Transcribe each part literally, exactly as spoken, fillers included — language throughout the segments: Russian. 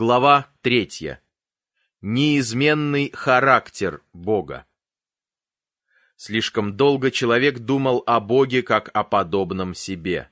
Глава третья. Неизменный характер Бога. Слишком долго человек думал о Боге как о подобном себе.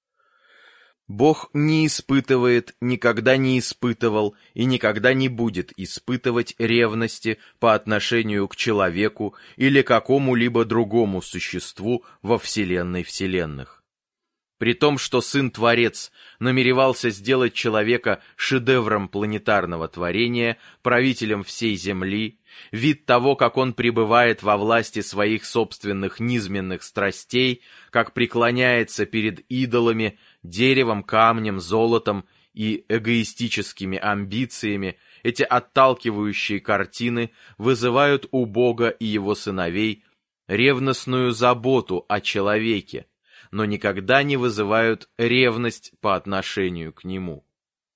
Бог не испытывает, никогда не испытывал и никогда не будет испытывать ревности по отношению к человеку или какому-либо другому существу во вселенной вселенных. При том, что Сын-Творец намеревался сделать человека шедевром планетарного творения, правителем всей Земли, вид того, как он пребывает во власти своих собственных низменных страстей, как преклоняется перед идолами, деревом, камнем, золотом и эгоистическими амбициями, эти отталкивающие картины вызывают у Бога и его сыновей ревностную заботу о человеке, но никогда не вызывают ревность по отношению к нему.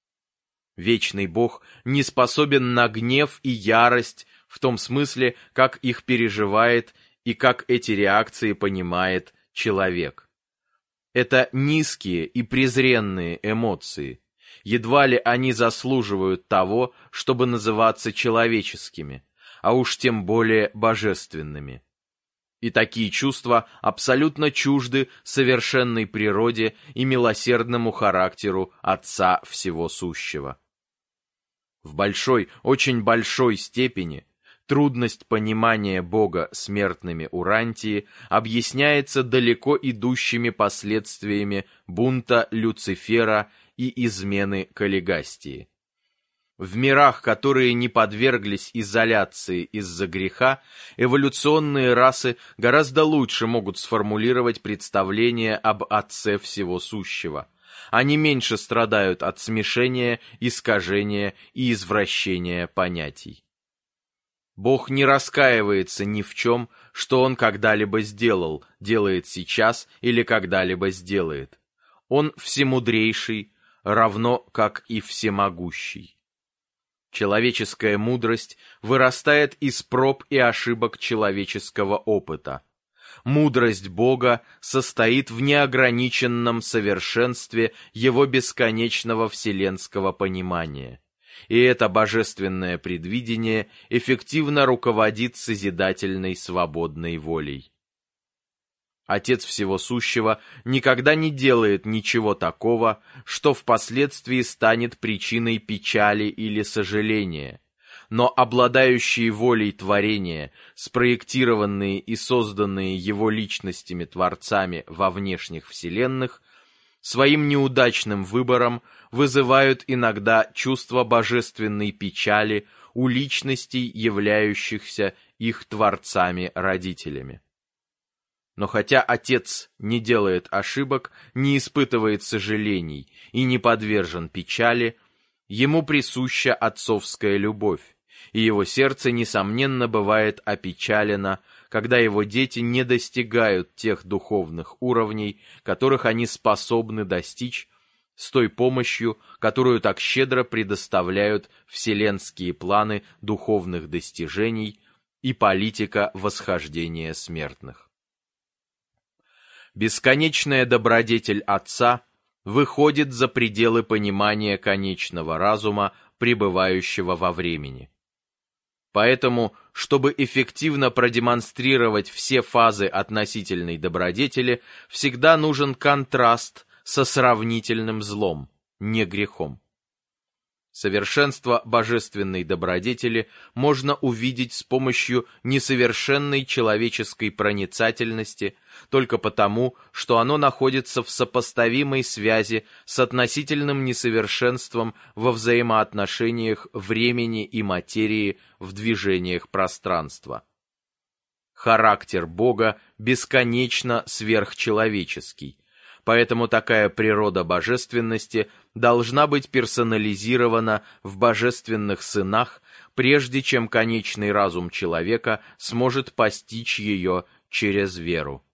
Вечный Бог не способен на гнев и ярость в том смысле, как их переживает и как эти реакции понимает человек. Это низкие и презренные эмоции. Едва ли они заслуживают того, чтобы называться человеческими, а уж тем более божественными. И такие чувства абсолютно чужды совершенной природе и милосердному характеру Отца Всего Сущего. В большой, очень большой степени трудность понимания Бога смертными Урантии объясняется далеко идущими последствиями бунта Люцифера и измены Каллигастии. В мирах, которые не подверглись изоляции из-за греха, эволюционные расы гораздо лучше могут сформулировать представление об Отце Всего Сущего. Они меньше страдают от смешения, искажения и извращения понятий. Бог не раскаивается ни в чем, что Он когда-либо сделал, делает сейчас или когда-либо сделает. Он всемудрейший, равно как и всемогущий. Человеческая мудрость вырастает из проб и ошибок человеческого опыта. Мудрость Бога состоит в неограниченном совершенстве Его бесконечного вселенского понимания. И это божественное предвидение эффективно руководит созидательной свободной волей. Отец Всего Сущего никогда не делает ничего такого, что впоследствии станет причиной печали или сожаления, но обладающие волей творения, спроектированные и созданные Его личностями-творцами во внешних вселенных, своим неудачным выбором вызывают иногда чувство божественной печали у личностей, являющихся их творцами-родителями. Но хотя Отец не делает ошибок, не испытывает сожалений и не подвержен печали, Ему присуща отцовская любовь, и Его сердце, несомненно, бывает опечалено, когда Его дети не достигают тех духовных уровней, которых они способны достичь, с той помощью, которую так щедро предоставляют вселенские планы духовных достижений и политика восхождения смертных. Бесконечная добродетель Отца выходит за пределы понимания конечного разума, пребывающего во времени. Поэтому, чтобы эффективно продемонстрировать все фазы относительной добродетели, всегда нужен контраст со сравнительным злом, не грехом. Совершенство божественной добродетели можно увидеть с помощью несовершенной человеческой проницательности только потому, что оно находится в сопоставимой связи с относительным несовершенством во взаимоотношениях времени и материи в движениях пространства. Характер Бога бесконечно сверхчеловеческий, поэтому такая природа божественности должна быть персонализирована в божественных сынах, прежде чем конечный разум человека сможет постичь ее через веру.